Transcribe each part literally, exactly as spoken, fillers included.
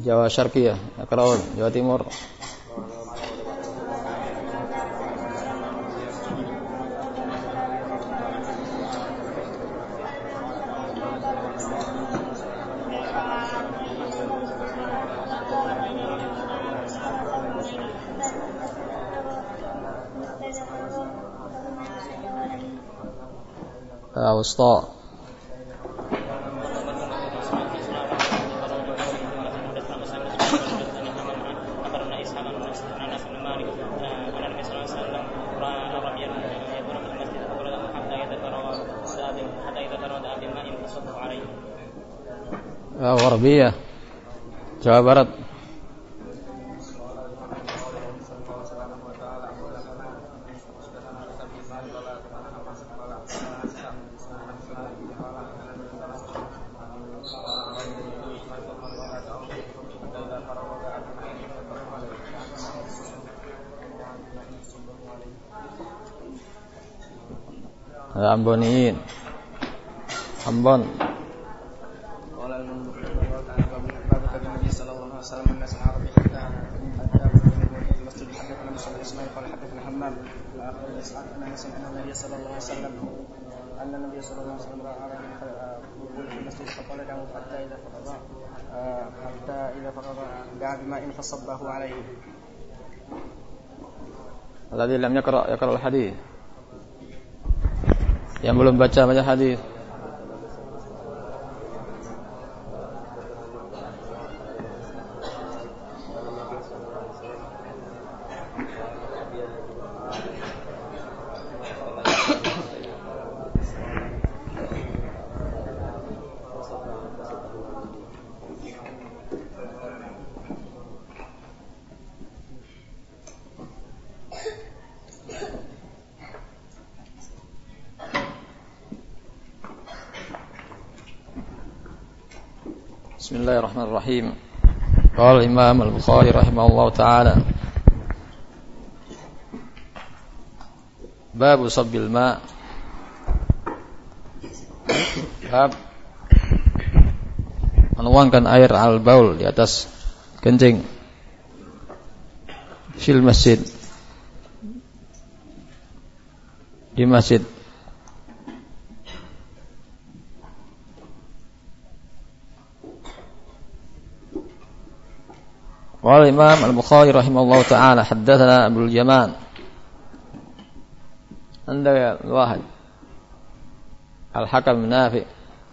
Jawa Syarqiyah, Akraul, Jawa Timur. Wusta. Gharbiyah, Jawa Barat. Amboniin, Ambon. Alladzi lam yaqra yaqra al-hadits. Yang belum baca baca hadis. Bismillahirrahmanirrahim. Qala Imam Al-Bukhari rahimahullahu taala. Bab sabbil ma. Bab menuangkan air al-baul di atas kencing fil masjid, di masjid. Qala Imam Al-Bukhari rahimahullahu ta'ala haddatsana Abdul Yaman. Anda wahid Al-Hakam Nafi.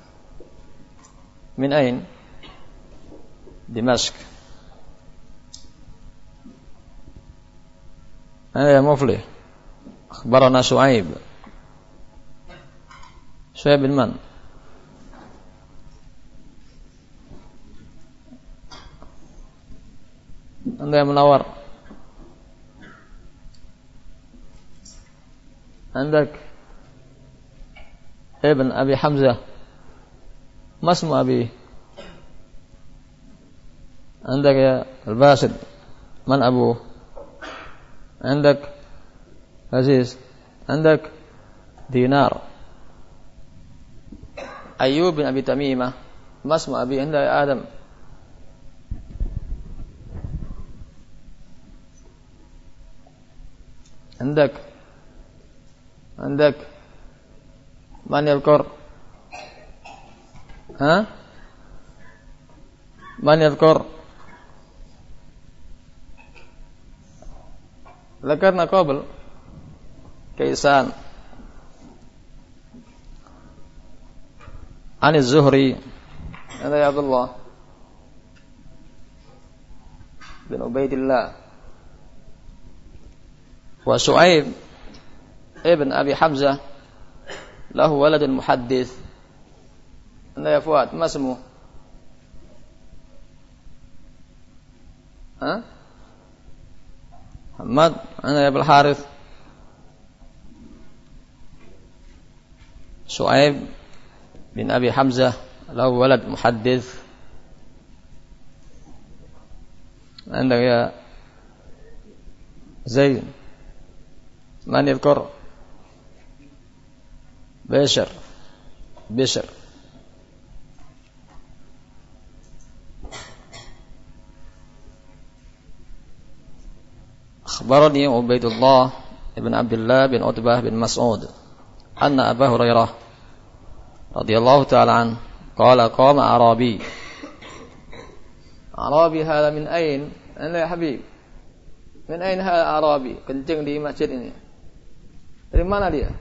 Min ain? Dimashq. Ana muflih. Akhbarana Shu'aib. Shu'aib bin man? Anda yang menawar. Andak Ibn Abi Hamzah. Masmu Abi. Andak ya Al-Basid. Man Abu? Andak Aziz. Andak Dinar. Ayyub bin Abi Tamimah. Masmu Abi. Andak Adam. عندك عندك من يذكر ها من يذكر ذكرنا قبل كيسان عن الزهري هذا يا عبد الله بن عبيد الله وشعيب ابن أبي حمزة له ولد محدث. أنت يا فؤاد ما اسمه؟ ها؟ محمد. أنا يا أبو الحارث. شعيب بن أبي حمزة له ولد محدث. عندك يا زيد. من يذكر؟ بشر بشر akhbarani Ubaidullah ibn Abdullah bin Utbah bin Mas'ud anna Abu Hurairah radhiyallahu ta'ala an qala qama Arabi. Arabi hadha min ain? Ana ya habib. Min ain hadha Arabi? Kencing di masjid ini. Dari mana dia?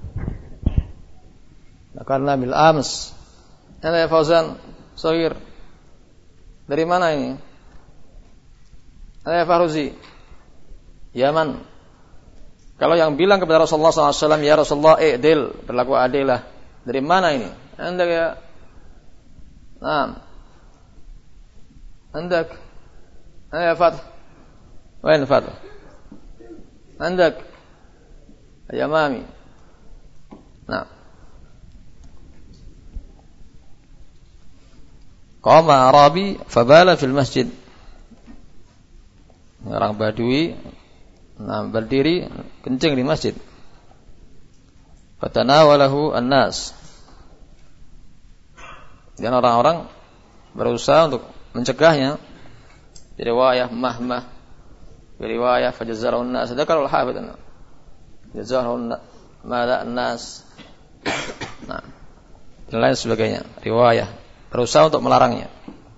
Karena bil ams. Ana ya Fauzan Sohir. Dari mana ini? Ana ya Fahruzi. Yaman. Kalau yang bilang kepada Rasulullah sallallahu alaihi wasallam, ya Rasulullah, i'dil, berlaku adilah. Dari mana ini? Anda ya, nah, anda, anda ya Fath, wain Fath, anda, ya Mami, nah, qama Arabi, fabala fil masjid. Orang Badui, nah, berdiri kencing di masjid. Fatanawalahu an-nas. Dan orang-orang berusaha untuk mencegahnya. Di riwayah mahmah, di riwayah fajazzahu an-nas. Dzakara al-hafidz. Jazzahu madza an-nas. Nah, dan lain sebagainya. Riwayah berusaha untuk melarangnya.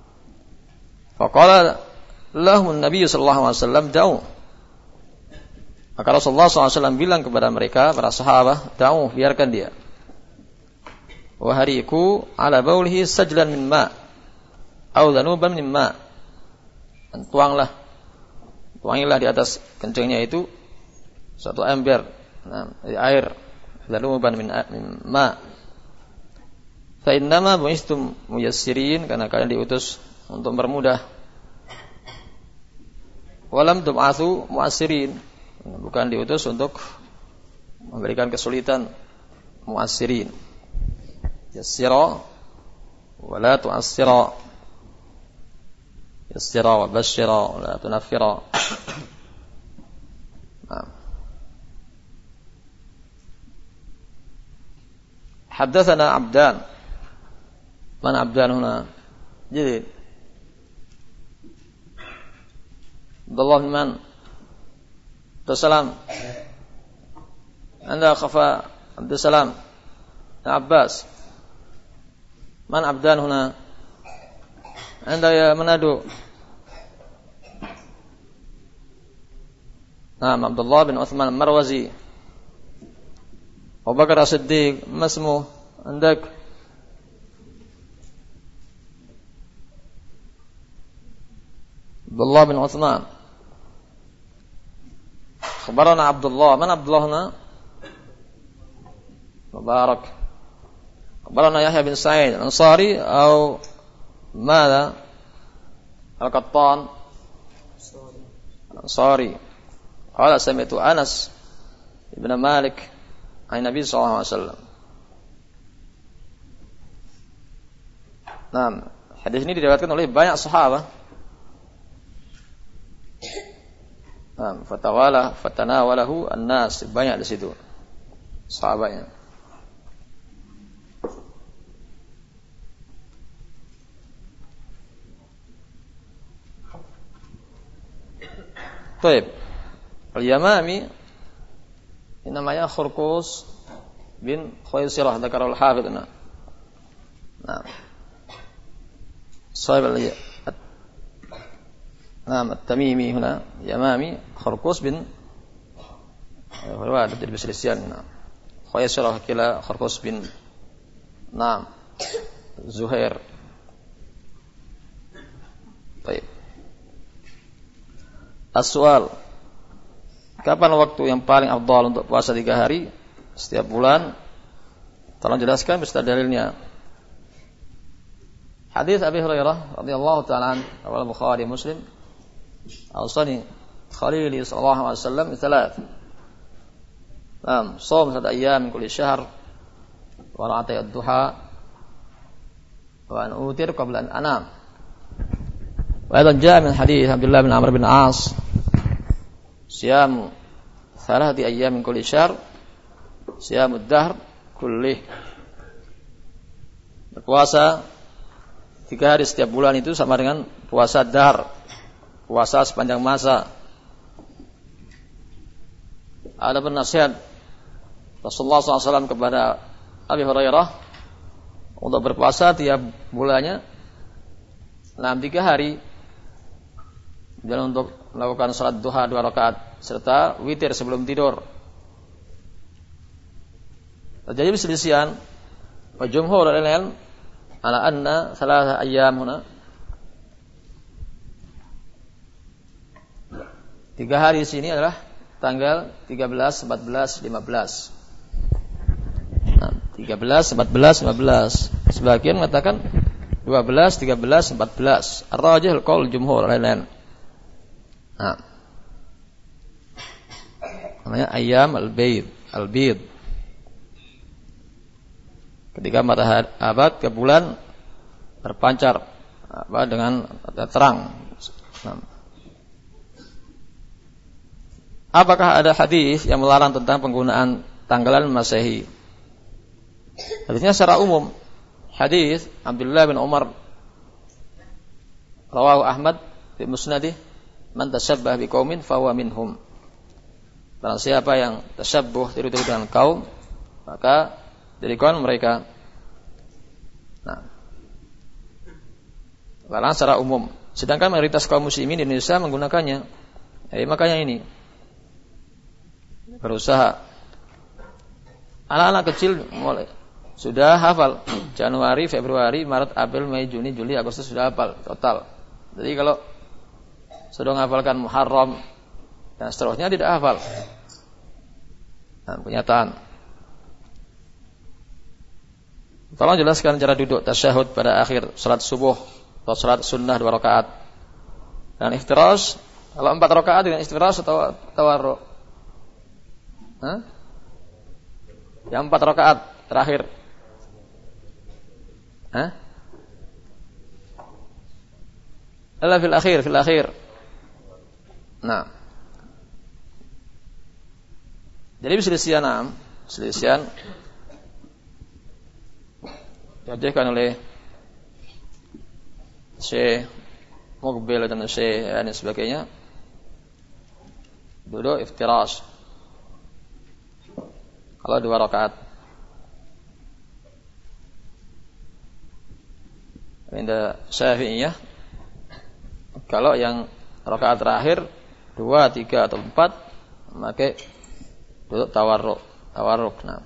Faqala lahum an-nabiy sallallahu alaihi wasallam da'u. Maka Rasulullah sallallahu alaihi wasallam bilang kepada mereka, para sahabat, da'u, biarkan dia. Wa hariku ala baulihi sajlan min ma' au dhanuban min ma'. Dan tuanglah, tuangilah di atas kencingnya itu satu ember, nah, dari air, dhanuban min ma'. Fa innama bu'istum muyassirin, karena kalian diutus untuk bermudah. Walam tub'atsu mu'assirin, bukan diutus untuk memberikan kesulitan. Mu'assirin, yassira wa la tu'assira, yassira wa basyira wa la tunaffira. Haddatsana Abdan. Man Abdan huna? Jadid. Abdullah bin Man. Abdussalam. Anda khafa Abdussalam. Abbas. Man Abdan huna? Anda ya Manado. Naam, Abdullah bin Uthman Marwazi. Abu Bakar As-Siddiq. Masmu Andak? Abdullah bin Uthman. خبرنا عبد الله. من عبد الله هنا؟ مبارك. خبرنا يحيى بن سعيد الأنصاري أو ماذا؟ القطان الأنصاري. قال سمعت أنس بن مالك عن النبي صلى الله عليه وسلم. Nah, hadis ini diriwayatkan oleh banyak sahabat. Nah, fatawala fatanawalahu an-nas, banyak di situ sahabatnya. Baik. Al-Yamami ini namanya Khurqus bin Khuwaisirah, dzakara al-Hafidz. Nah. Sahib al نعم التميمي هنا يمامي خرقوس بن والد البسلسيان. نعم خيسرة كلا خرقوس بن نعم زهير. طيب. As-soal, kapan waktu yang paling afdal untuk puasa tiga hari setiap bulan? Tolong jelaskan beserta dalilnya. Hadis Abi Hurairah radhiyallahu ta'ala anhu, riwayat Bukhari Muslim. Awsani Khalili sallallahu alaihi wasallam thalath. Naam, shaum salat ayyam min kulli syahr wa ra'atay ad-duha wa an utir qabla an anam. Wa aidan jaa min hadits Abdullah bin Amr bin As siyam thalathati ayyam min kulli syahr siyamud dahr kullih. Berpuasa tiga hari setiap bulan itu sama dengan puasa dahr, puasa sepanjang masa. ada nasihat Rasulullah shallallahu alaihi wasallam kepada Abi Hurairah untuk berpuasa tiap bulannya dalam tiga hari dan untuk melakukan salat duha dua rakaat serta witir sebelum tidur. Terjadi perselisihan wa jumhur al-ilm ala anna thalatha ayyam huna, tiga hari di sini adalah tanggal tiga belas, empat belas, lima belas. Nah, tiga belas, empat belas, lima belas. Sebagian mengatakan dua belas, tiga belas, empat belas. Ar-rajih qaul jumhur al-ilm. Nah, namanya ayyam al-bayd, al-bayd. Ketika matahari abad ke bulan terpancar apa dengan terang. Nah. Apakah ada hadis yang melarang tentang penggunaan tanggalan Masehi? Hadisnya secara umum. Hadis Abdullah bin Umar rawahu Ahmad fi musnadih, man tasyabbah biqaumin fahuwa minhum. Barang siapa yang tasyabbuh tiru-tiru dengan kaum, maka dari kaum mereka. Nah, larang secara umum. Sedangkan mayoritas kaum muslimin di Indonesia menggunakannya. Jadi makanya ini berusaha. Anak-anak kecil mulai sudah hafal Januari, Februari, Maret, April, Mei, Juni, Juli, Agustus sudah hafal total. Jadi kalau sudah menghafalkan Muharram dan seterusnya tidak hafal. Nah, kenyataan. Tolong jelaskan cara duduk tasyahud pada akhir salat subuh atau salat sunnah dua rakaat. Dan iftirash, kalau empat rakaat dengan iftirash atau tawarruk. Hah? Yang empat rakaat terakhir. Hah? Alla fil akhir, fil akhir. Nah. Jadi perselisihan enam, perselisihan diajarkan oleh Syekh Muqbil dan Syekh dan sebagainya. Duduk iftirash. Kalau dua rakaat. Inda Syafi'iyah, kalau yang rakaat terakhir dua, tiga atau empat, maka duduk tawarruk, tawarruk. Nah.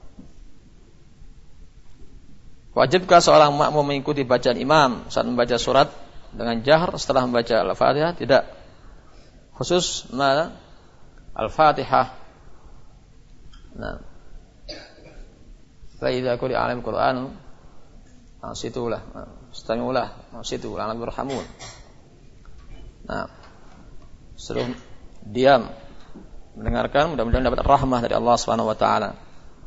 Wajibkah seorang makmum mengikuti bacaan imam saat membaca surat dengan jahar setelah membaca Al-Fatihah? Tidak. Khusus mana? Al-Fatihah. Nah. Fa idza quri'a al Qur'an ansitulah, istami'ulah, ansitu la'allakum turhamun. Nah. Suruh diam mendengarkan, mudah-mudahan dapat rahmah dari Allah Subhanahu wa taala.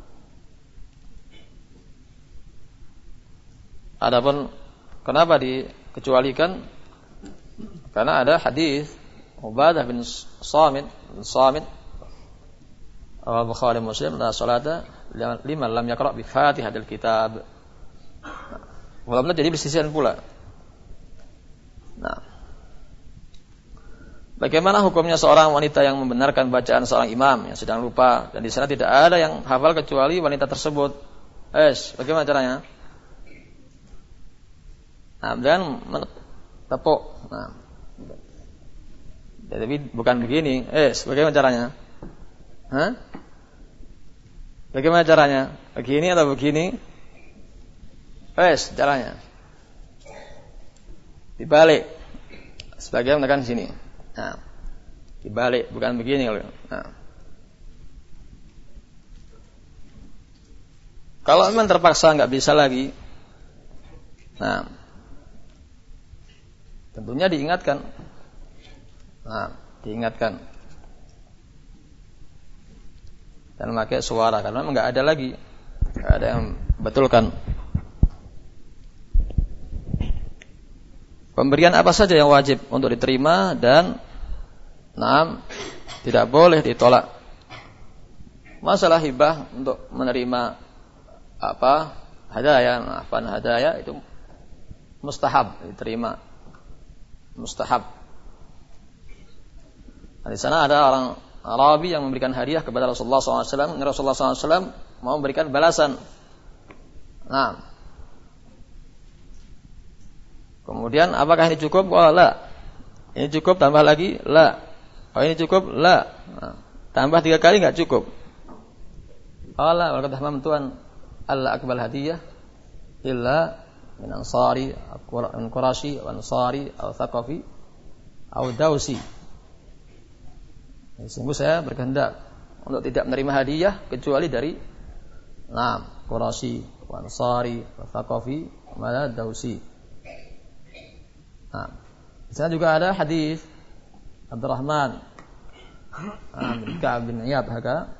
Adapun kenapa dikecualikan? Karena ada hadis Ubadah bin Samit, bin Samit Al-Bukhari Muslim, la salata liman lam yaqra' bi Fatihatil Kitab. Nah, jadi bersisian pula. Nah, bagaimana hukumnya seorang wanita yang membenarkan bacaan seorang imam yang sedang lupa dan di sana tidak ada yang hafal kecuali wanita tersebut? Es, bagaimana caranya? Nah, dan tepuk. Nah, tapi bukan begini. Eh, bagaimana caranya? Hah? Bagaimana caranya? Begini atau begini? Eh, caranya. Dibalik. Sebagian menekan sini. Nah, dibalik, bukan begini. Nah. Kalau memang terpaksa nggak bisa lagi, nah, tentunya diingatkan. Nah, diingatkan. Dan memakai suara karena memang enggak ada lagi. Enggak ada yang betulkan. Pemberian apa saja yang wajib untuk diterima dan nah, tidak boleh ditolak. Masalah hibah untuk menerima apa? Hadaya, apa hadaya itu mustahab diterima. Mustahab. Nah, di sana ada orang Arabi yang memberikan hadiah kepada Rasulullah shallallahu alaihi wasallam, Rasulullah shallallahu alaihi wasallam mau memberikan balasan. Nah, kemudian apakah ini cukup? Oh, la. Ini cukup, tambah lagi, la. Oh, ini cukup, la. Nah, tambah tiga kali enggak cukup. Qala wa qad hamamtuan alla akbal hadiyah illa min ansari min qurashi wa ansari aw thaqafi aw dausi. Sungguh saya berkehendak untuk tidak menerima hadiah kecuali dari nah Quraisy, Ansari, Thaqafi, wa Dausi. Nah, di sana juga ada hadis Abdurrahman bin Ka'ab bin Iyad haka.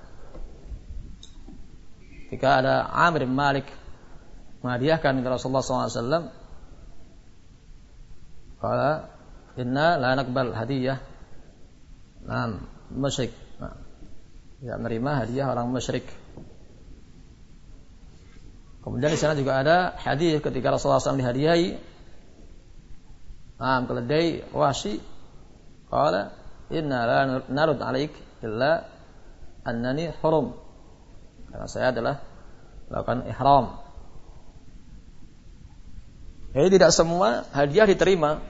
Ketika ada Amir bin Malik menghadiahkan kepada Rasulullah sallallahu alaihi wasallam, qala inna la naqbal hadiyah. Nah, musyrik. Nah, tidak menerima hadiah orang musyrik. Kemudian di sana juga ada hadis ketika Rasulullah sallallahu alaihi wasallam dihadiahi nah, keledai wahsy, qala inna la narud alaik illa annani hurum. Karena saya adalah melakukan ihram. Jadi tidak semua hadiah diterima.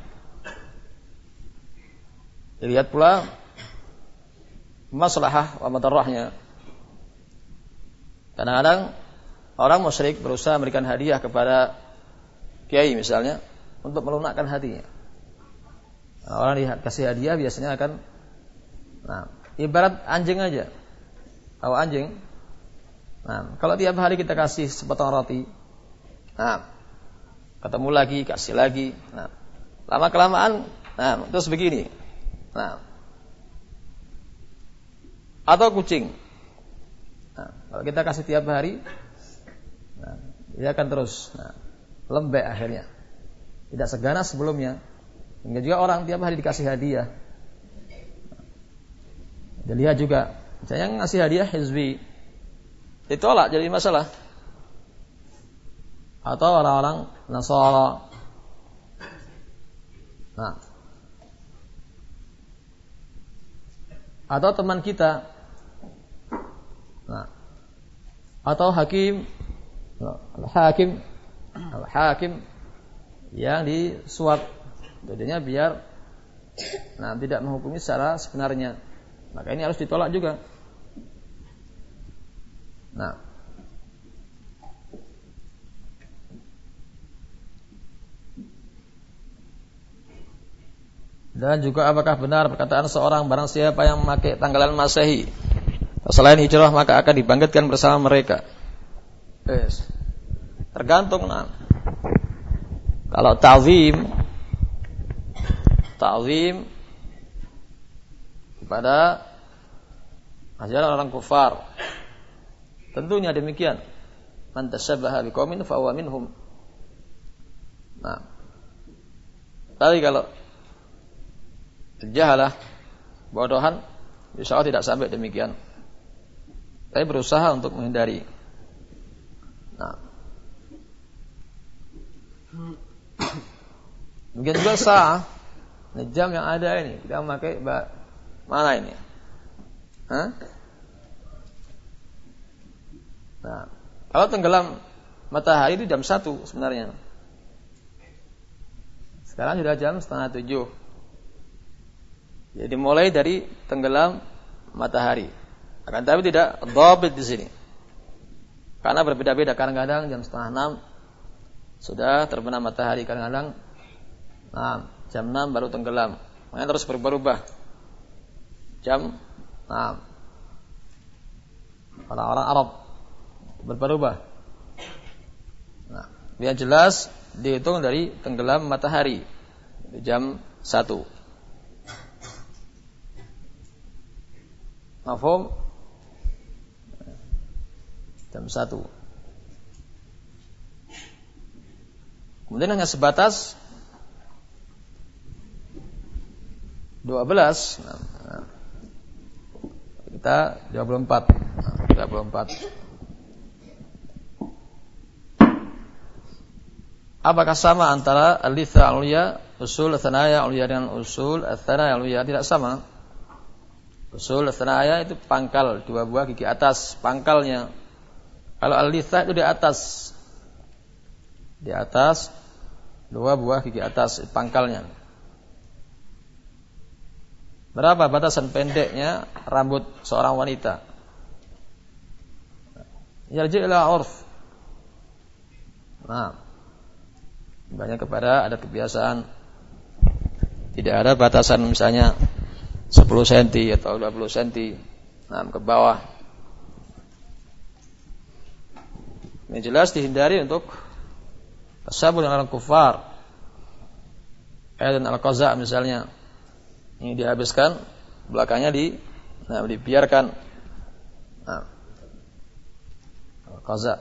Dilihat pula maslahah wa madarrahnya. Kadang-kadang orang musyrik berusaha memberikan hadiah kepada kiai misalnya untuk melunakkan hatinya. Nah, orang dikasih hadiah biasanya akan nah, ibarat anjing aja. Tahu anjing? Nah, kalau tiap hari kita kasih sepotong roti, nah, ketemu lagi, kasih lagi. Nah, lama kelamaan, nah, terus begini. Nah, atau kucing. Nah, kalau kita kasih tiap hari, nah, dia akan terus nah, lembek akhirnya. Tidak seganas sebelumnya. Hingga juga orang tiap hari dikasih hadiah. Dilihat juga, saya ngasih hadiah hizbi, ditolak jadi masalah. Atau orang-orang Nasara. Nah, atau teman kita. Nah, atau hakim, hakim, hakim yang disuap, jadinya biar, nah tidak menghukumi secara sebenarnya, maka ini harus ditolak juga. Nah, dan juga apakah benar perkataan seorang barang siapa yang memakai tanggalan Masehi selain hijrah maka akan dibangkitkan bersama mereka? Yes. Tergantung. Nah, kalau ta'zim, ta'zim kepada ajaran orang kufar, tentunya demikian. Man tashabbaha biqaumin fa huwa minhum. Nah, tapi kalau jahalah, bodohan, insyaallah tidak sampai demikian. Saya berusaha untuk menghindari. Nah, mungkin juga sah, ini jam yang ada ini kita memakai mana ini? Hah? Nah, kalau tenggelam matahari itu jam satu sebenarnya. Sekarang sudah jam setengah tujuh. Jadi mulai dari tenggelam matahari. Akan tapi tidak dhabit di sini. Karena berbeda-beda, kadang-kadang jam setengah enam sudah terbenam matahari, kadang-kadang nah, jam enam baru tenggelam. Makanya terus berubah-ubah. Jam nah, orang-orang Arab berubah-ubah. Nah, biar jelas dihitung dari tenggelam matahari jam satu. Mafhum? Jam satu. Kemudian hanya sebatas dua belas. Nah, kita dua puluh empat. Nah, dua puluh empat. Apakah sama antara al-litha al-ulya, usul al-thanaya al-ulya dengan usul al-thanaya al-ulya? Tidak sama. Usul tsanaya itu pangkal, dua buah gigi atas, pangkalnya. Kalau al-lithah itu di atas. Di atas dua buah gigi atas, pangkalnya. Berapa batasan pendeknya rambut seorang wanita? Yarji' ila 'urf. Nah, banyak kepada adat kebiasaan. Tidak ada batasan misalnya sepuluh sentimeter atau dua puluh sentimeter, nah, ke bawah. Ini jelas dihindari untuk tasabbuh dengan orang kufar. Ayat al-qaza misalnya, ini dihabiskan, belakangnya di, nah, dibiarkan. Nah, al-qaza.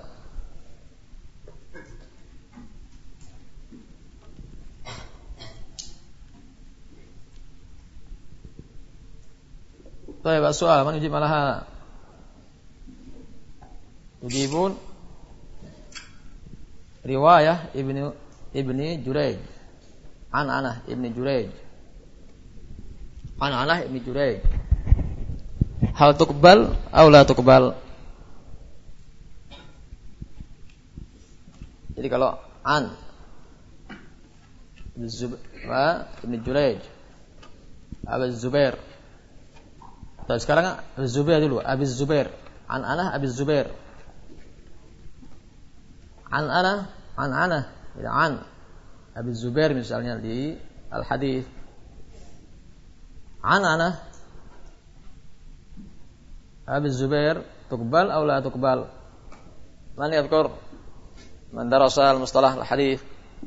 Baik, soal mana uji malaha? Ujibun riwayah Ibnu Ibni Jurayj. An Anah Ibni Jurayj. An Anah Ibni Jurayj. Hal tuqbal aw la tuqbal? Jadi kalau an Ibni Jurayj, Abu Zubair. Nah, sekarang Abu Zubair dulu, Abu Zubair. An Anah Abu Zubair. An Anah, an Anah, ya, an Abu Zubair misalnya di al-hadis. An Anah Abu Zubair tuqbal aw la tuqbal? Man yadhkur? Man darasa al-mustalah al-hadis?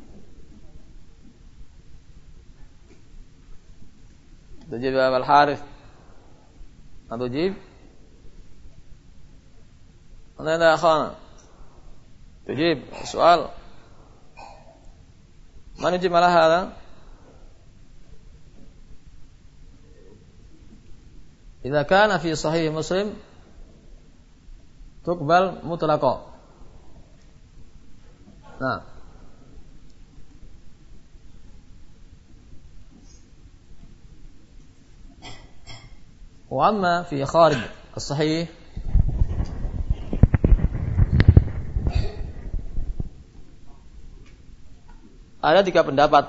Tujib Abu al-Harith. تجيب لا لا أخانا تجيب السؤال ما نجيب على هذا إذا كان في صحيح مسلم تقبل مطلقا. نعم وأما في خارج الصحيح ada tiga pendapat.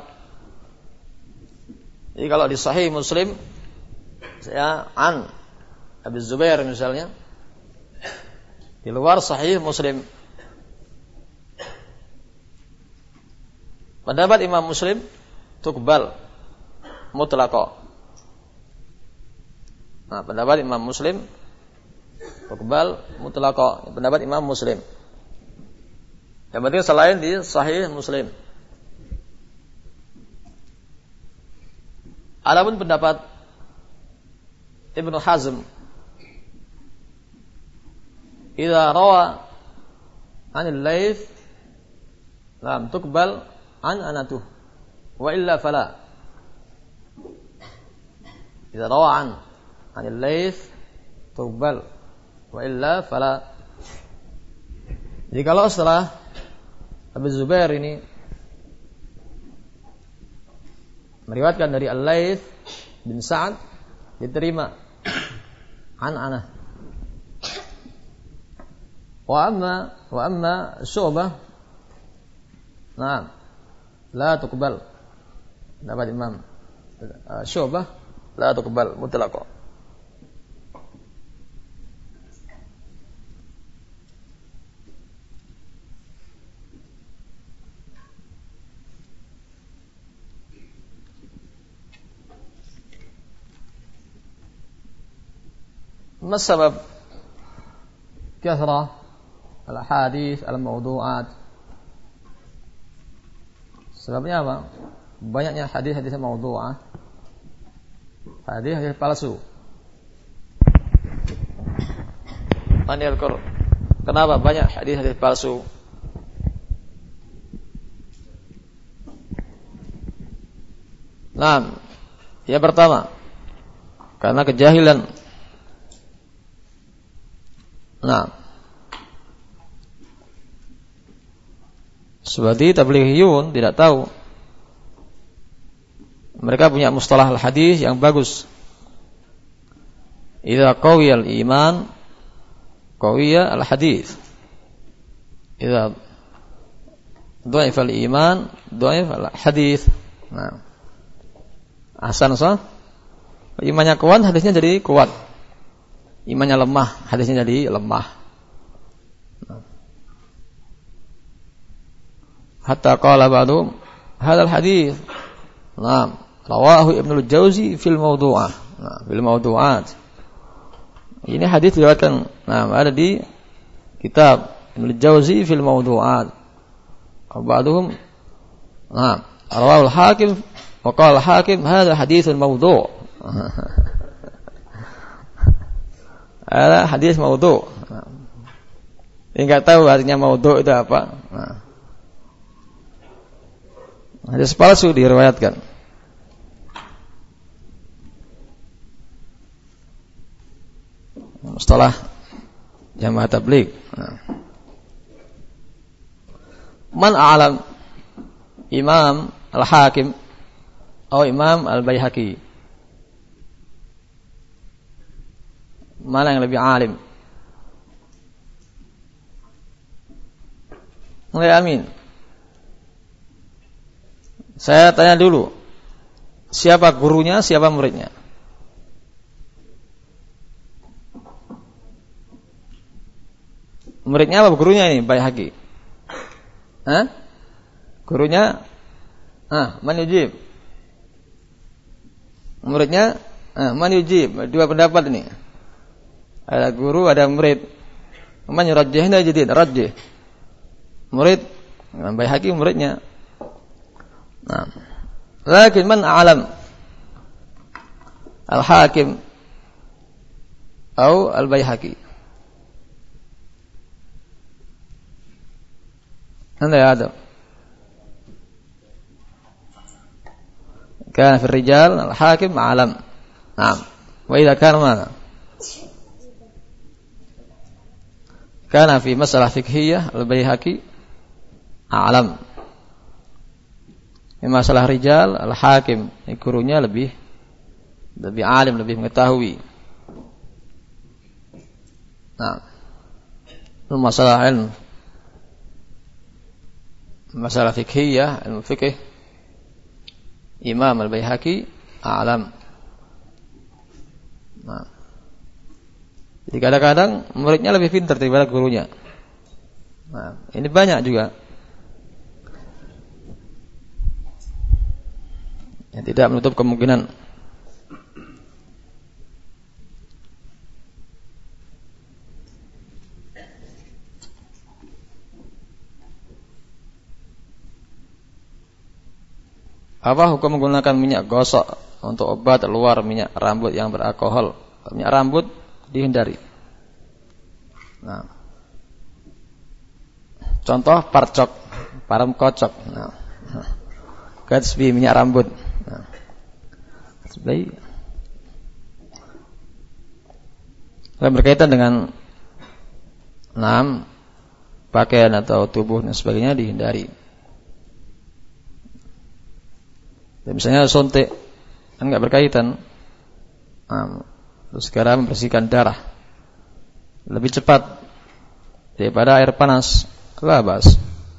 Jadi kalau di Sahih Muslim, saya an Abu Zubair misalnya, di luar Sahih Muslim, pendapat Imam Muslim tuqbal mutlaqah. Nah, pendapat Imam Muslim tuqbal mutlaqah, pendapat Imam Muslim. Yang penting selain di Sahih Muslim. Adapun pendapat Ibnu Hazm, idza rawa 'anil Laits lam tuqbal an anatuh wa illa fala. Idza rawa 'an anil Laits tuqbal wa illa fala. Jadi kalau setelah Abu Zubair ini meriwayatkan dari Al-Laits bin Sa'ad, diterima an Anah. Wa amma wa amma Syu'bah, nah, la tuqbal. Dapat Imam Syu'bah la tuqbal mutlaqah. ما السبب كثرة الأحاديث الموضوعات? Sebabnya apa? Banyaknya hadis-hadis maudhu'ah, hadis-hadis palsu. Anil Qur. Kenapa banyak hadis-hadis palsu? Nah, yang pertama, karena kejahilan. Nah, seperti tabligiyun tidak tahu. Mereka punya mustalah al-hadis yang bagus. Idza qawiyal iman qawiya al hadis. Idza dhaifal iman dhaifal hadis. Nah. Hasan sah. Imannya kuat, hadisnya jadi kuat. Imannya lemah, hadisnya jadi lemah. Nah. Hatta qala ba'dhum hadzal hadis. Naam, rawahu Ibnu Jauzi fil mawdu'ah. Nah, fil mawdu'at. Ini hadis diriwayatkan, nah, ada di kitab Ibnu Jauzi fil mawdu'at. Ba'dhum, nah, rawahu al-Hakim wa qala al-Hakim hadzal haditsun mawdu'. Ada hadis mawdu'. Nah. Enggak tahu artinya mawdu' itu apa. Nah. Hadis palsu diriwayatkan. Mustalah jamaah tabligh. Nah. Man a'lam Imam Al-Hakim atau Imam Al-Baihaqi? Mana yang lebih alim? Mulai amin. Saya tanya dulu, siapa gurunya, siapa muridnya? Muridnya apa gurunya ini? Baihaqi. Hah? Gurunya? Ah, man yujib? Muridnya? Ah, man yujib? Dua pendapat ini. Ada guru, ada murid. Man yurajjihna jadid, rajjih. Murid, Baihaqi muridnya. Nah. Lakin man a'lam? Al-Hakim atau Al-Baihaqi? Anda ya ada. Kana fi rijal Al-Hakim a'lam. Naam. Wa idza kana mana? Kana fi masalah fiqhiyah Al-Baihaqi a'lam. Ini masalah rijal Al-Hakim, ini gurunya lebih lebih alim, lebih mengetahui. Nah, itu masalah ilmu, masalah fiqhiyah, ilmu fiqh, Imam Al-Baihaqi a'lam. Nah, jadi kadang-kadang muridnya lebih pintar daripada gurunya. Nah, ini banyak juga. Yang tidak menutup kemungkinan. Apa hukum menggunakan minyak gosok untuk obat luar minyak rambut yang beralkohol? Minyak rambut dihindari. Nah, contoh parcok, parem kocok. Nah, Gatsby minyak rambut. Nah, Gatsby. Yang berkaitan dengan enam pakaian atau tubuh dan sebagainya dihindari. Dan misalnya suntik kan nggak berkaitan. Nah, terus sekarang membersihkan darah lebih cepat daripada air panas, labas.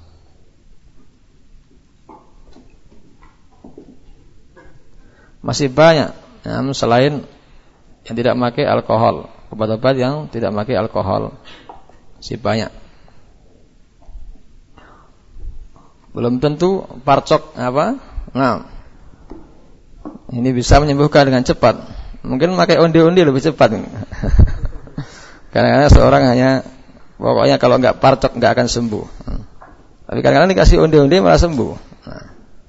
Masih banyak ya, selain yang tidak memakai alkohol, obat-obat yang tidak memakai alkohol masih banyak. Belum tentu parcok apa? Nah, ini bisa menyembuhkan dengan cepat. Mungkin memakai undi-undi lebih cepat. Karena seorang hanya pokoknya kalau enggak parcok enggak akan sembuh. Tapi kadang-kadang dikasih undi-undi malah sembuh. Nah.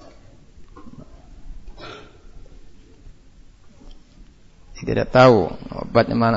Tidak tahu obatnya mana.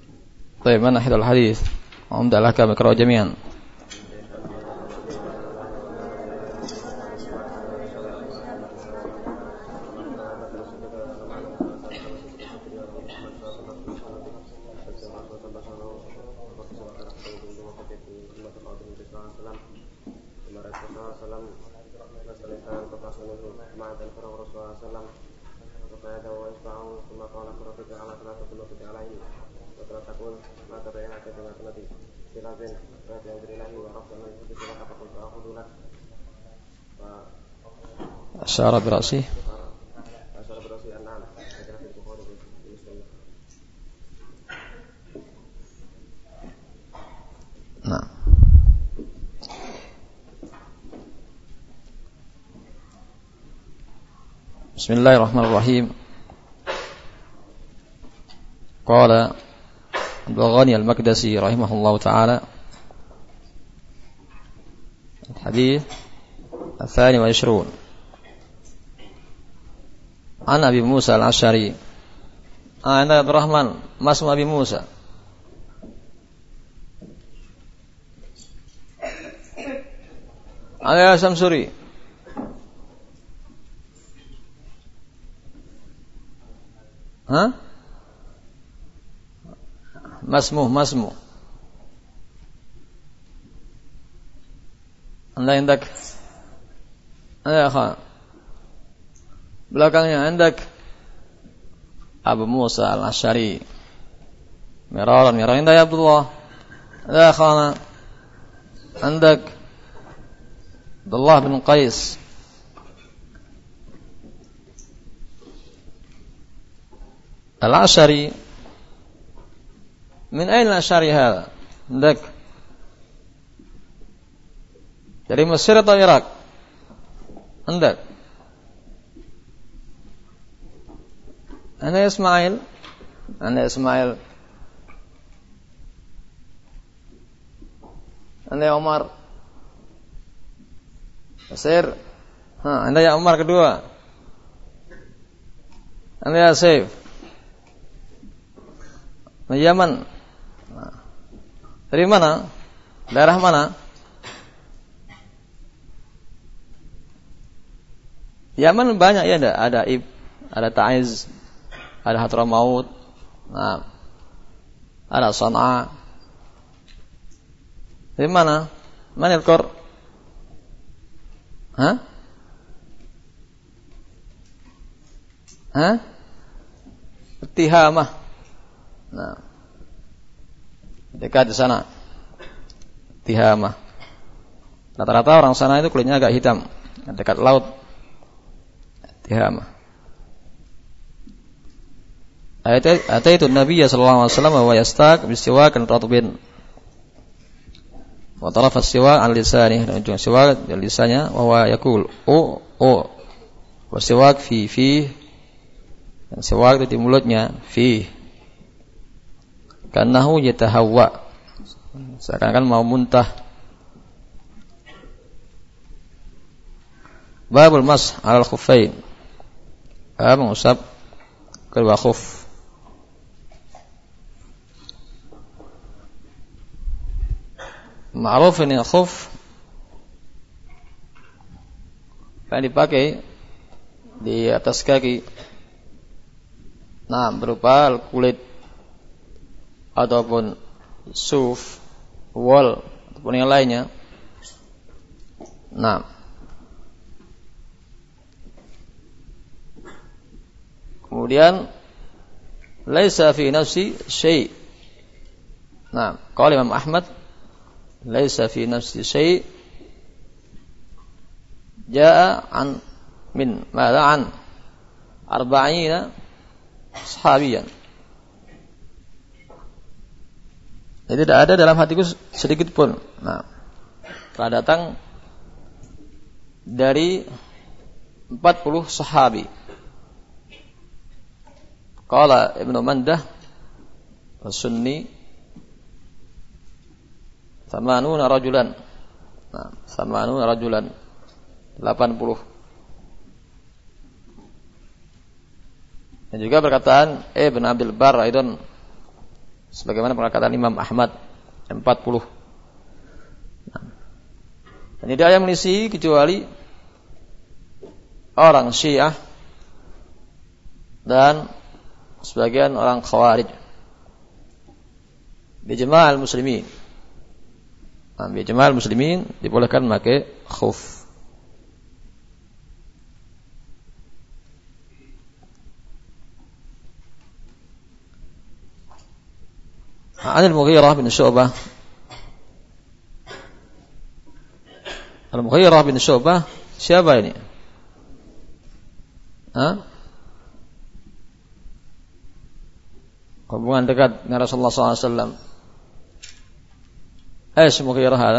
Baik, mana hadal hadis? Umdah lahkam iqra jami'an. Asyara birasi. Nah. Bismillahirrahmanirrahim. Qala Abdul Ghani Al-Maqdisi rahimahullahu taala Hadis الثاني والعشرون عن أبي موسى الأشعري. عن عبد الرحمن ما اسم أبي موسى؟ Ada Samsuri. Hah? Masmu, masmu. Anda indak. Anda kha. Belakangnya indak Abu Musa Al-Asy'ari. Miraran, miraran indak ya Abdullah. Anda khana. Indak Abdullah bin Qais. Al-Asy'ari. من أين الأشعري هذا؟ عندك dari Mesir atau Irak? عندك أنا إسماعيل أنا إسماعيل أنا عمر Mesir. Ha, Anda ya Umar kedua. Anda ya Saif. Yaman. Dari mana? Daerah mana? Yaman banyak ya, ada ada Ib, ada Ta'iz, ada Hadramaut, nah, ada Sana'a. Dari mana? Mana Al-Qur? Hah? Hah? Tihamah. Nah, dekat di sana. Tihamah. Rata-rata orang sana itu kulitnya agak hitam, dekat laut. Tihamah. Ataitu Nabi sallallahu alaihi wasallam wa yastaq bisiwak ratbin. Wa taraf as-siwak al lisani, dan ujung siwak di lisannya, wa huwa yaqul o o. Wa siwak fi fi. Dan siwak itu di mulutnya fi. Kanahu yatahawwa, seakan-akan mau muntah. Babul mas al khuffain. Bab mengusap kedua khuf. Ma'ruf ini khuf yang dipakai di atas kaki. Nah, berupa kulit ataupun suf, wol ataupun yang lainnya. Nah, kemudian laisa fi nafsi syai'. Nah, qala Imam Ahmad laisa fi nafsi syai' jaa an min madza an arba'ina sahabiyan. Jadi tidak ada dalam hatiku sedikit pun. Nah, telah datang dari empat puluh sahabi. Qala Ibnu Mandah As-Sunni Thamanuna rajulan. Nah, Thamanuna rajulan, delapan puluh. Dan juga perkataan Ibn Abdul Barr Aidon, sebagaimana perkataan Imam Ahmad, empat puluh. Nah, dan tidak ada yang mengisi kecuali orang Syiah dan sebagian orang Khawarij. Bijma'al muslimin. Nah, bijma'al muslimin dibolehkan memakai khuf. Anil Mughirah bin Syu'bah. Al-Mughirah bin Syu'bah siapa ini? Hah? Hubungan dekat dengan Rasulullah sallallahu alaihi wasallam. Eh, Mughirah ada?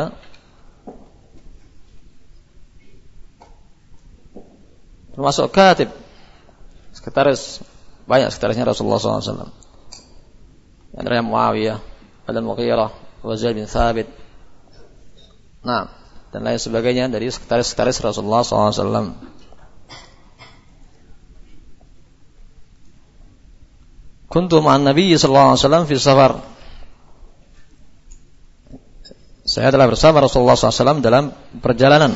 Termasuk katib, sekretaris, banyak sekretarisnya Rasulullah sallallahu alaihi wasallam. Antara Muawiyah, Al-Mughirah, wa Zaid bin Thabit. Nah, dan lain sebagainya dari sekretaris-sekretaris Rasulullah sallallahu alaihi wasallam. Kuntu ma'an Nabi sallallahu alaihi wasallam fi safar. Saya telah bersama Rasulullah sallallahu alaihi wasallam dalam perjalanan.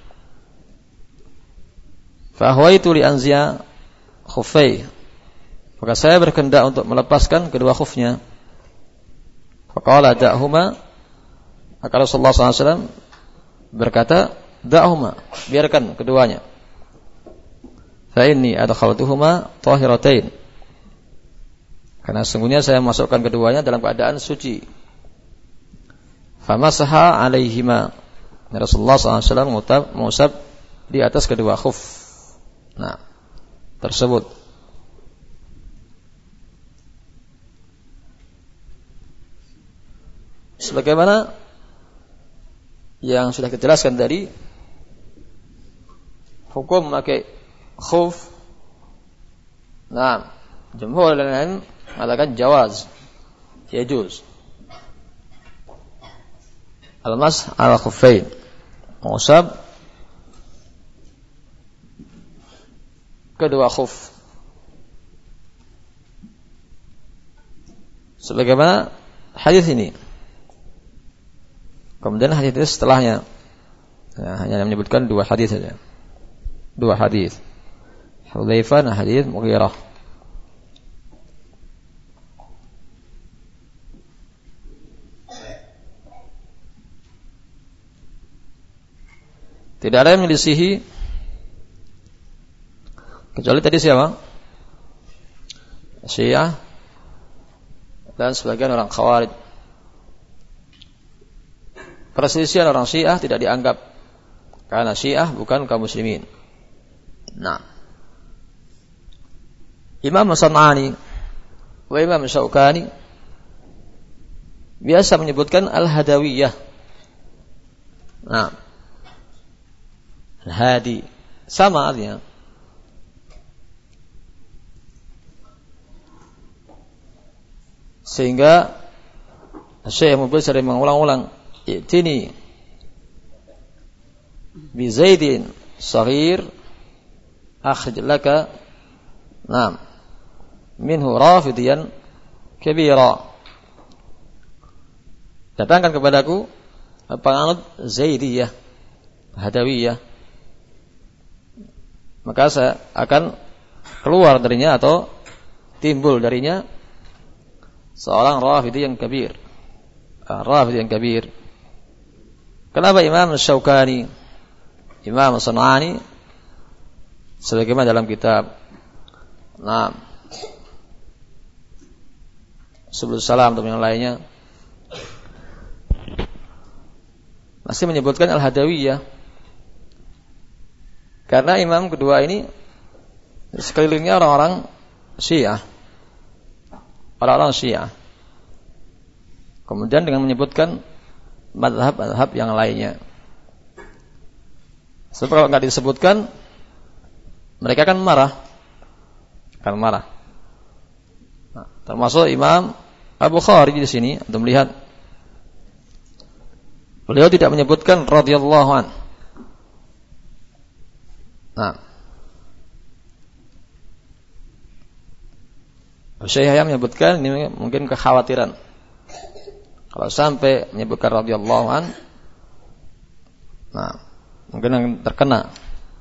Fa ahwaitu li anziya khuffai. Maka saya berkehendak untuk melepaskan kedua khufnya. Faqala da'huma. Maka Rasulullah sallallahu alaihi wasallam berkata, da'huma, biarkan keduanya. Fa inni adkhaltuhuma tahiratain. Karena sesungguhnya saya masukkan keduanya dalam keadaan suci. Famasaha alaihima. Rasulullah sallallahu alaihi wasallam mengusap di atas kedua khuf. Nah, tersebut. Sebagaimana yang sudah kita jelaskan tadi, hukum memakai khuf. Nah, jumhur ulama mengatakan jawaz, yajuz. Al-mas al-khuffain, mengusap kedua khuf. Sebagaimana hadis ini. Kemudian hadis itu setelahnya, ya, hanya menyebutkan dua hadis saja. Dua hadis. Hudzaifah dan hadis Mughirah. Tidak ada yang menyelisihi kecuali tadi siapa? Syiah dan sebagian orang Khawarij. Perselisihan orang Syiah tidak dianggap karena Syiah bukan kaum muslimin. Nah, Imam As-San'ani wa Imam Syaukani biasa menyebutkan Al-Hadawiyah. Nah, Al-Hadi sama artinya. Sehingga Syekh Mubil sering mengulang-ulang, "I'tini bi Zaidin saghir akhrij laka nam minhu rafidiyan kabira." Datangkan kepadaku penganut Zaidiyah, Hadawiyah, maka saya akan keluar darinya atau timbul darinya seorang Rafidi yang kabir. Rafidi yang kabir. Kenapa Imam Syaukani, Imam San'ani sebagaimana dalam kitab Nah Subul Salam atau yang lainnya masih menyebutkan Al-Hadawiyah? Karena imam kedua ini sekelilingnya orang-orang Syiah. Orang-orang Syiah. Kemudian dengan menyebutkan mazhab-mazhab yang lainnya. Sebab kalau enggak disebutkan, mereka akan marah. Akan marah. Nah, termasuk Imam Abu Kharij di sini, untuk melihat beliau tidak menyebutkan radhiyallahu an. Nah, Syekh Yahya menyebutkan ini mungkin kekhawatiran. Kalau sampai menyebutkan radhiyallahu an, nah, mungkin yang terkena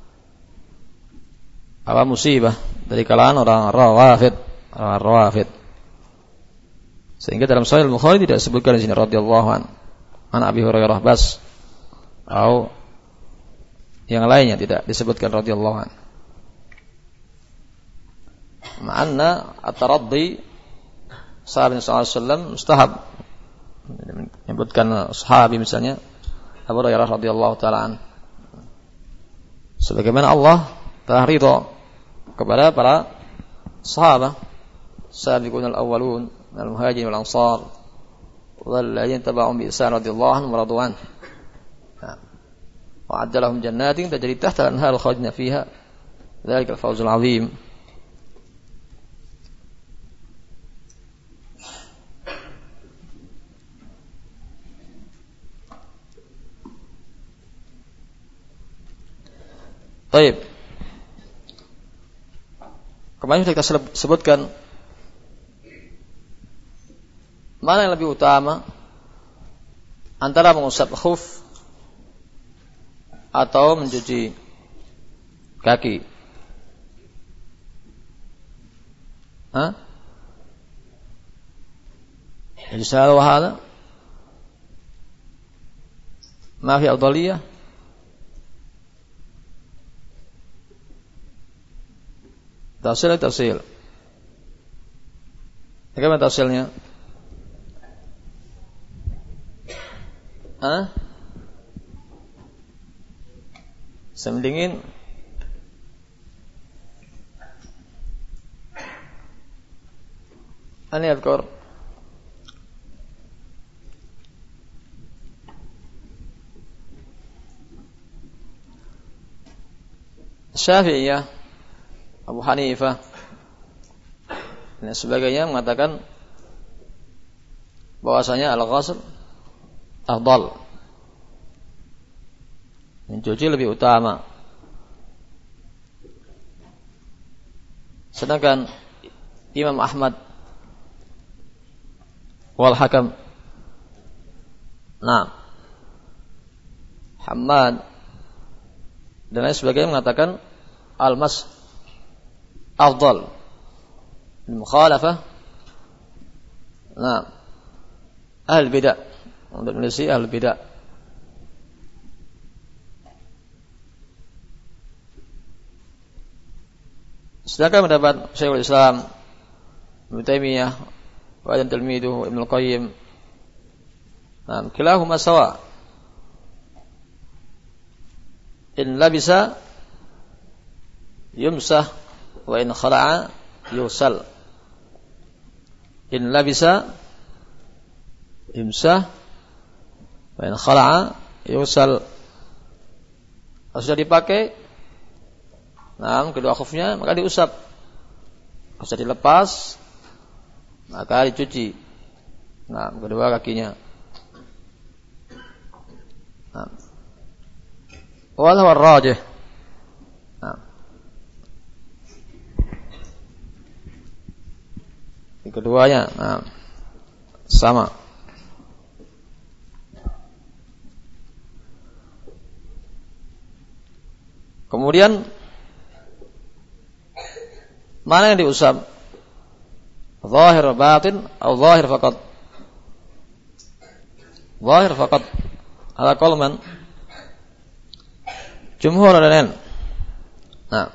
apa musibah dari kalangan orang Rawafid, orang Rawafid. Sehingga dalam Sahih Al-Bukhari tidak disebutkan di sini radhiyallahu an. An Abi Hurairah bas atau yang lainnya tidak disebutkan radhiyallahu an. Ma'anna at-taraddi sahabat sallallahu alaihi wasallam mustahab sebutkan sahabi misalnya Abu Hurairah radhiyallahu taala an. Sebagaimana Allah telah ridha kepada para sahabat, sabiqunal awwalun minal muhajirin wal ansar wal ladzina tabi'uhum bi ihsan radhiyallahu anhum wa radu an. Wa 'adda lahum jannatin tajri tahtaha al-anhar khalidina fiha. Dzalikal fawzul 'azim. Baik. Kemarin sudah kita sebutkan mana yang lebih utama antara mengusap khuf atau mencuci kaki. Hah? Jadi salah wahada ma fi afdaliyah. Tafsil atau tafsil? Bagaimana tafsilnya? Hah? Semdingin Ani adkur Syafi'iyah, Abu Hanifah dan sebagainya mengatakan bahwasanya al-ghusl afdal, mencuci lebih utama. Sedangkan Imam Ahmad wal Hakam, nah Hamad dan lain sebagainya mengatakan al-mas afdal, al-mukhalafah nah ahli bidah, untuk menyelesaikan ahli bidah. Sedangkan mendapat Syekhul Islam Ibnu Taimiyah wa dan tilmiduhu Ibnu Qayyim, nah kilahuma sawa, in labisa yumsah wa in khala'a yusal. In labisa yumsah wa in khala'a yusal. Kalau sudah dipakai, nah kedua khufnya maka diusap. Kalau sudah dilepas maka dicuci. Nah kedua kakinya. Nah. Wal huwa rajih. Nah. Keduanya nah, sama. Kemudian mana yang diusap? Zahir batin atau zahir faqat? Zahir faqat. Ala qalman jumhur dan nah.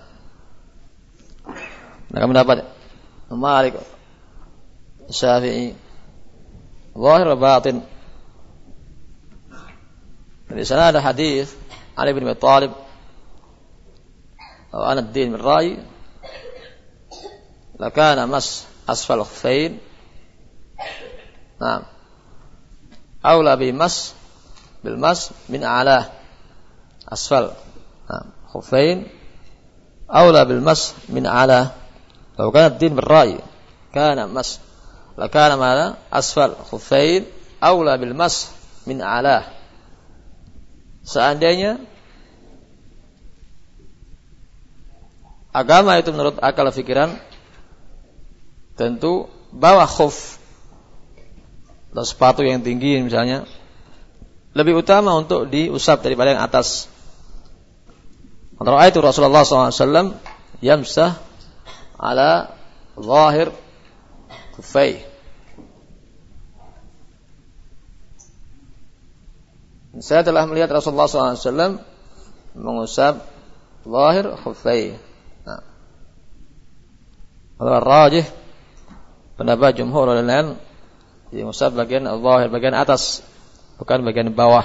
Nah, kami dapat Malik, Syafi'i, zahir batin. Di sana ada hadis Ali bin Abi Thalib, "Wa ana ad-din min ra'i, la kana mas asfal khuffain." Nah, aula bi mas bil mas min a'la asfal. Nah, khuffain aula bil mas min a'la. Law kana ad-din bil ra'i kana mas la kana mala asfal khuffain aula bil mas min a'la. Seandainya agama itu menurut akal fikiran, tentu bawah khuf atau sepatu yang tinggi misalnya lebih utama untuk diusap daripada yang atas. Itu Rasulullah sallallahu alaihi wasallam yamsah ala zahir khuffai. Saya telah melihat Rasulullah sallallahu alaihi wasallam mengusap zahir khuffai. Nah, al rajih pendapat jumhur ulama mengusap bagian zahir, bagian atas bukan bagian bawah.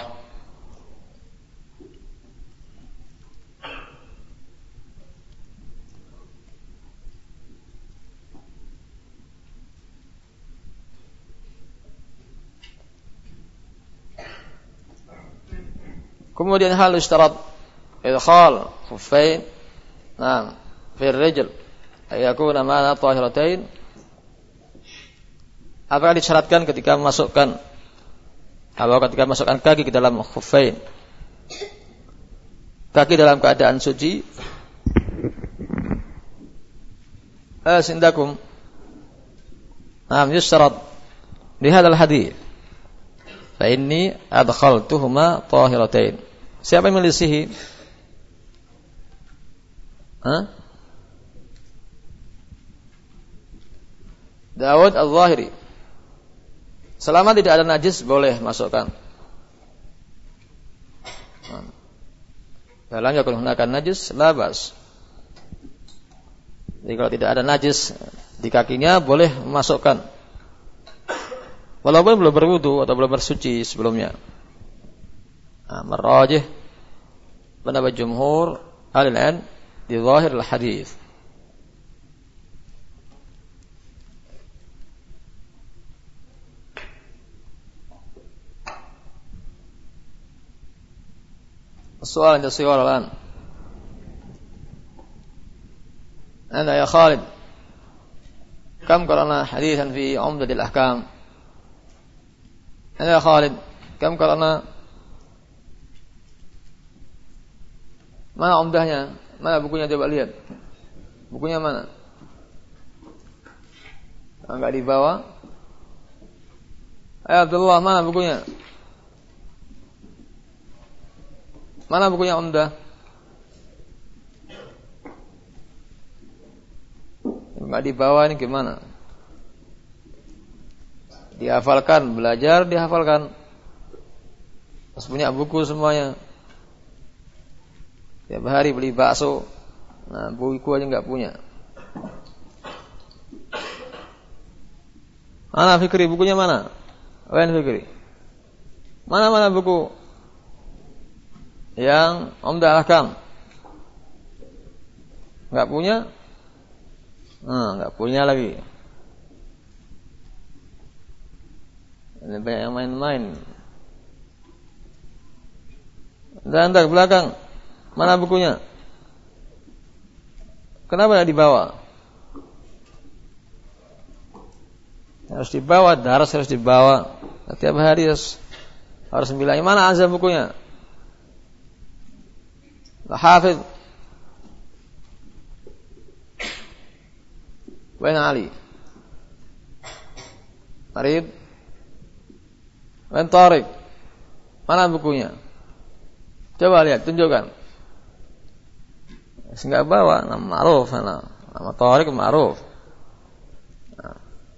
Kemudian hal isyarat idkhal khuffain nah fi ar-rijl ayakuna ma'ana tahiratain. Apakah disyaratkan ketika memasukkan atau ketika masukkan kaki ke dalam khuffain, kaki dalam keadaan suci? Asindakum am yusyarat di hadzal hadits fa inni adkhaltuhuma tahiratain. Siapa yang melisihi? Hah? Daud al-Zahiri. Selama tidak ada najis boleh masukkan. Kalau yakun hunaka najis la bas. Jadi kalau tidak ada najis di kakinya boleh masukkan. Walaupun belum berwudu atau belum bersuci sebelumnya. Nah, marrajih pendapat jumhur ahli ilm di zahir al-hadis. السؤال عند الصغار الآن. أنا يا خالد كم قرأنا حديثا في عمدة الأحكام؟ أنا يا خالد كم قرأنا؟ Mana umdahnya? Mana bukunya, coba lihat. Bukunya mana? Enggak dibawa. Ayo Abdullah, mana bukunya? Mana bukunya umdah? Enggak dibawa, ini gimana? Dihafalkan, belajar dihafalkan. Harus punya buku semuanya. Tiap hari beli bakso, nah buku aja nggak punya. Mana Fikri, bukunya mana? Wen Fikri, mana mana buku yang Umdah Ahkam? Nggak punya? Nah, nggak punya lagi. Ini banyak yang main-main. Dan ke belakang. Mana bukunya? Kenapa tidak dibawa? Harus dibawa, daras harus dibawa. Setiap hari harus harus bilang, mana azam bukunya? Hafidh. Wain Ali. Marid. Wain Tariq. Mana bukunya? Coba lihat, tunjukkan. Enggak bawa, nama ma'ruf, nama, nama Tariq ma'ruf. Nah.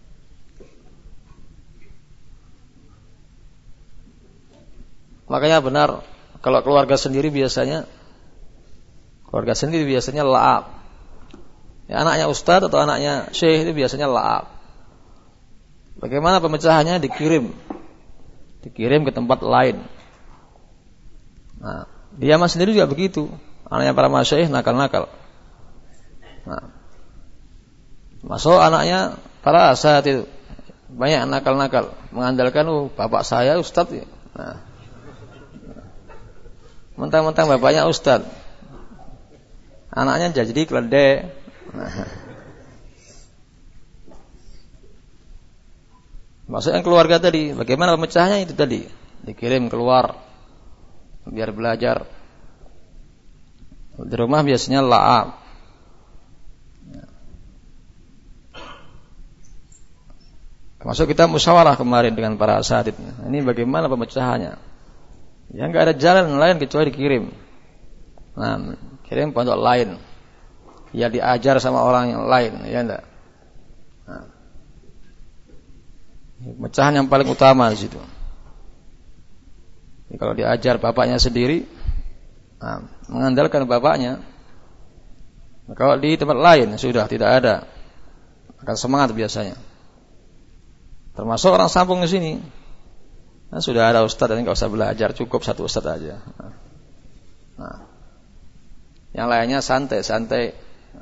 Makanya benar kalau keluarga sendiri biasanya keluarga sendiri biasanya la'ab. Ya, anaknya ustaz atau anaknya syekh itu biasanya la'ab. Bagaimana pemecahannya? Dikirim. Dikirim ke tempat lain. Nah, dia mas sendiri juga begitu. Anaknya para masyayikh nakal-nakal. Nah, masuk anaknya para asat itu banyak nakal-nakal, mengandalkan oh bapak saya ustaz ya. Nah, mentang-mentang bapaknya ustaz, anaknya jadi keledai. Nah, maksudnya keluarga tadi, bagaimana pemecahnya itu tadi? Dikirim keluar biar belajar. Di rumah biasanya la'ab. Masuk kita musyawarah kemarin dengan para asatidz. Ini bagaimana pemecahannya? Ya enggak ada jalan lain kecuali dikirim. Nah, kirim pondok lain. Ya diajar sama orang yang lain, ya enggak. Nah, pemecahan yang paling utama di situ. Jadi kalau diajar bapaknya sendiri, nah, mengandalkan bapaknya, kalau di tempat lain sudah tidak ada, akan semangat biasanya. Termasuk orang Sampung di sini, Nah, sudah ada ustaz dan nggak usah belajar, cukup satu ustaz aja. Nah, yang lainnya santai-santai.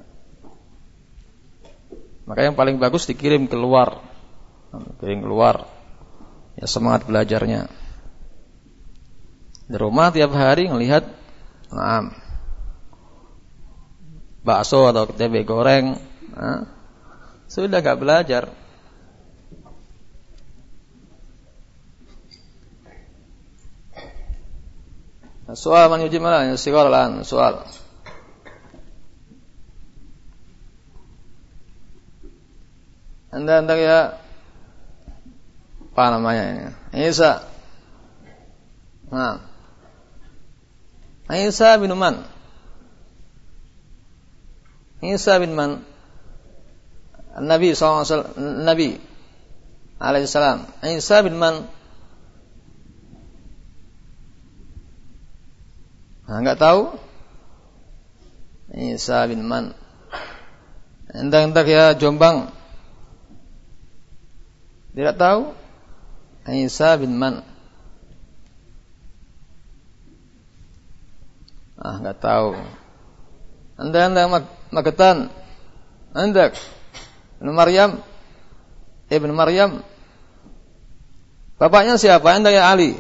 Maka yang paling bagus dikirim keluar, kirim keluar. Ya semangat belajarnya. Di rumah tiap hari ngelihat, nah, bakso atau tempe goreng, nah, sudah nggak belajar. Soal man yujib mana? Sigar lan soal. Anda anda ya apa namanya ini? Isa. Nah. Isa bin Man. Isa bin Man. Nabi sallallahu alaihi wasallam, Nabi alaihi salam. Isa bin Man. Nah, enggak tahu? Isa bin Man. Endak-endak ya Jombang. Tidak tahu? Isa bin Man. Ah, enggak tahu. Anda-anda Magetan. Andak. Ibnu Maryam. Ibnu Maryam. Bapaknya siapa? Anda ya Ali.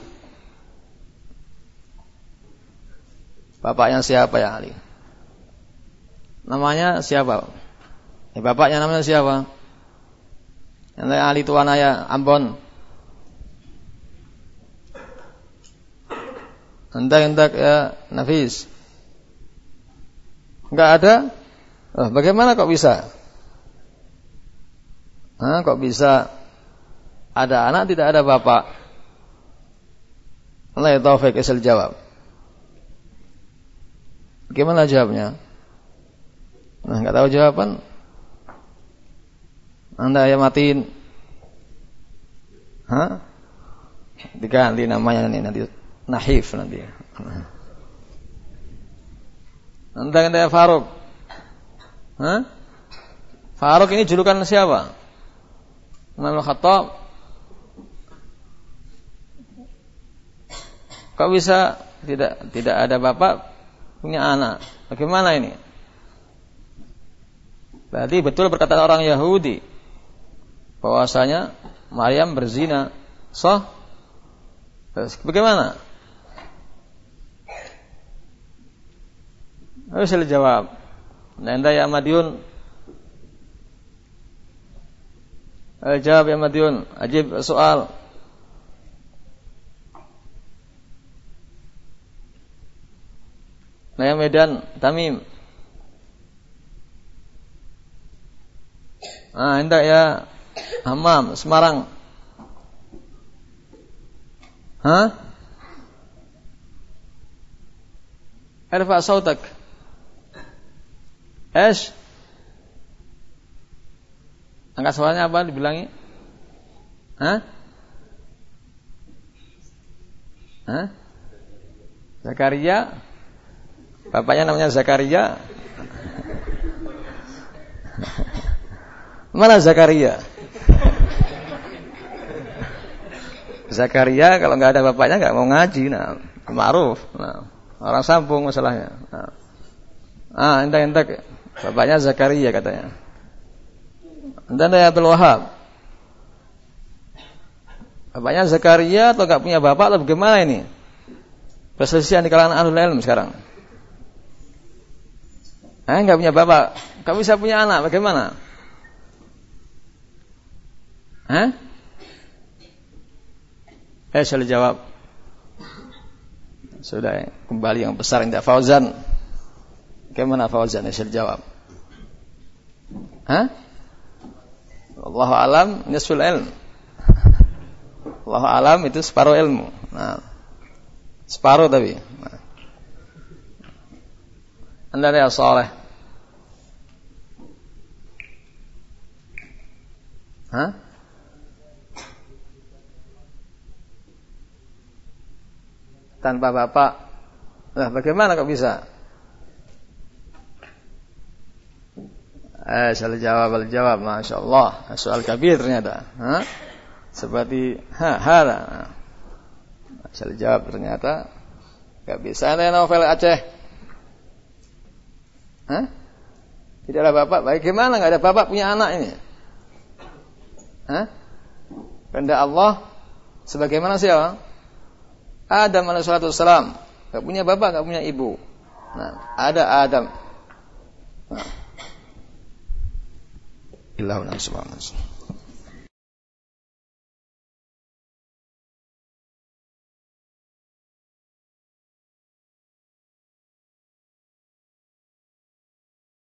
Bapaknya siapa ya Ali? Namanya siapa? Eh, bapaknya namanya siapa? Yang Ali Tuanaya Ambon. Hendak-hendak ya Nafis. Enggak ada? Oh, bagaimana kok bisa? Hah, kok bisa ada anak tidak ada bapak? Allah ya taufik isal jawab. Bagaimana jawabnya? Nah, enggak tahu jawaban. Anda ya matiin. Hah? Diganti namanya nih nanti Nahif nanti. Anda anda ya Faruk. Hah? Faruk ini julukan siapa? Umar bin Khattab. Kok bisa tidak tidak ada bapak punya anak? Bagaimana ini? Berarti betul perkataan orang Yahudi bahwasanya Maryam berzina. Sah? Terus bagaimana? Harus dijawab. Nanda ya Madiun. Jawab ya Madiun. Ajib soal. Naya Medan, Tamim. Ah, hendak ya Hamam, Semarang. Hah? Irfa sautak. Esh. Angkat suaranya apa dibilangi? Hah? Hah? Zakaria. Bapaknya namanya Zakaria. Mana Zakaria? Zakaria kalau nggak ada bapaknya nggak mau ngaji, nah, ma'ruf. Nah, orang sambung masalahnya. Nah. Ah, entak-entak bapaknya Zakaria katanya. Dan ada Abdul Wahab. Bapaknya Zakaria atau nggak punya bapak atau bagaimana ini? Perselisihan di kalangan ahlul ilm sekarang. Eh, nggak punya bapak, kamu bisa punya anak, bagaimana? Hah? Eh, saya jawab. Sudah, kembali yang besar indah Fauzan. Bagaimana Fauzan? Saya jawab. Hah? Wallahu alam nisful ilm. Wallahu alam itu separuh ilmu. Nah, separuh tapi. Nah. Anda ya saleh. Hah? Tanpa bapak. Nah, bagaimana kok bisa? Eh, salah jawab, salah jawab, masya Allah. Soal kabir ternyata. Hah? Seperti ha, ha. Saya jawab ternyata nggak bisa ada novel Aceh. Hah? Tidak ada bapak. Bagaimana nggak ada bapak punya anak ini? Hah? Kehendak Allah sebagaimana siapa? Adam alaihissalam. Nggak punya bapak, nggak punya ibu. Nah, ada Adam. Nah. Illahul subhanahu.